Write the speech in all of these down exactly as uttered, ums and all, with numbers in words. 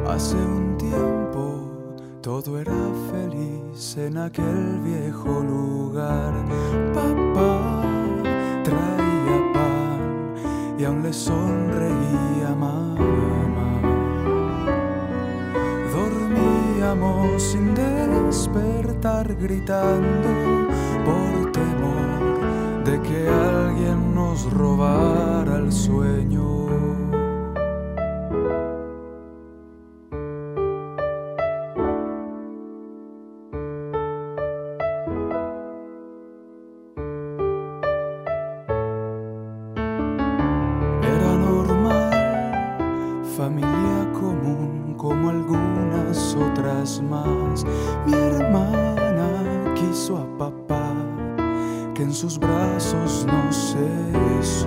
Hace un tiempo todo era feliz en aquel viejo lugar. Papá traía pan y aún le sonreía mamá. Dormíamos sin despertar, gritando por temor de que alguien nos robara el sueño. Familia común como algunas otras más. Mi hermana quiso a papá, que en sus brazos no se hizo,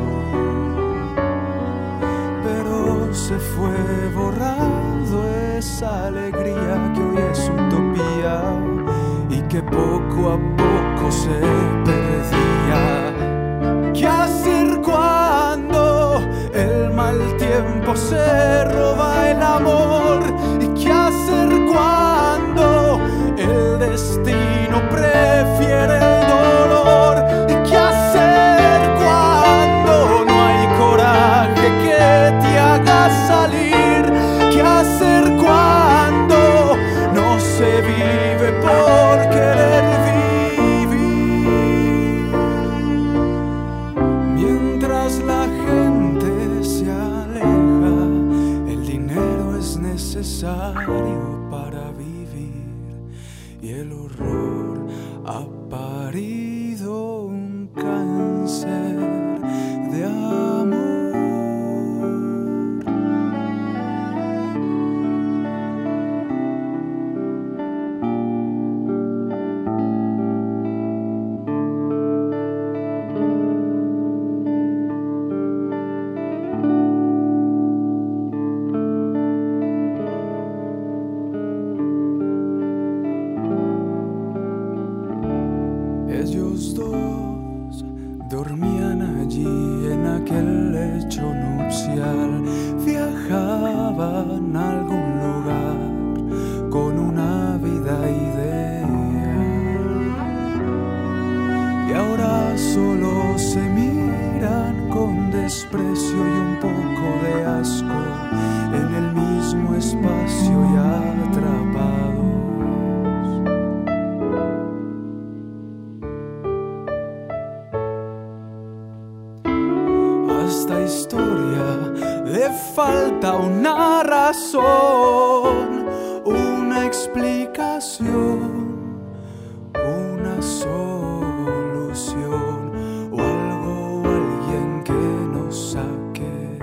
pero se fue borrando esa alegría que hoy es utopía y que poco a poco se perdía. ¿Qué hacer cuando el mal tiempo se roba el amor? ¿Y qué hacer cuando el destino prefiere el dolor? ¿Y qué hacer cuando no hay coraje que te haga salir? ¿Qué hacer cuando no se vive por querer vivir? Mientras la gente se aleja, el dinero es necesario para vivir y el horror ha parido un cáncer de amor. Ellos dos dormían allí en aquel lecho nupcial, viajaban a algún lugar con una vida ideal, y ahora solo se miran con desprecio y un poco de asco en el mismo espacio y atrapados. A esta historia le falta una razón, una explicación, una solución o algo o alguien que nos saque.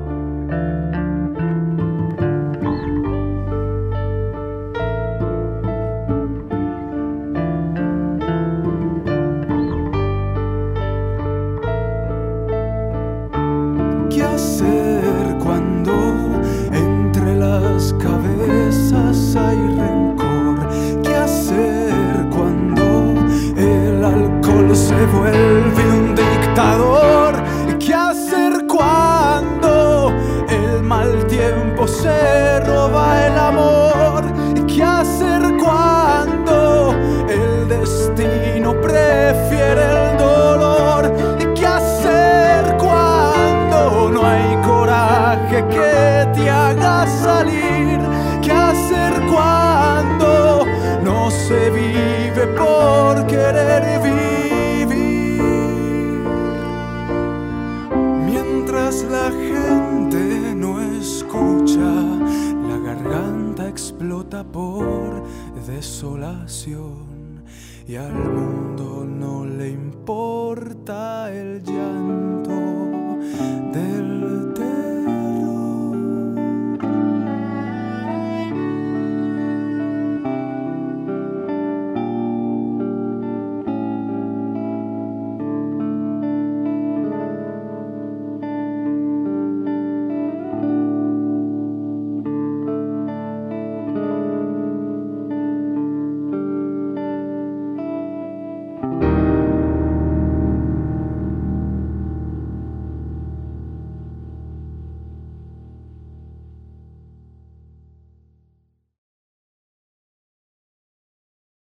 ¿Qué hacer cuando entre las cabezas hay rencor? ¿Qué hacer cuando el alcohol se vuelve un dictador? ¿Qué hacer cuando el mal tiempo se roba el amor? ¿Qué hacer cuando el destino prefiere el dolor? ¿Qué hacer cuando no hay coraje que te haga salir? ¿Qué hacer cuando no se vive por querer vivir? Mientras la gente no escucha, la garganta explota por desolación y al mundo no le importa el llanto.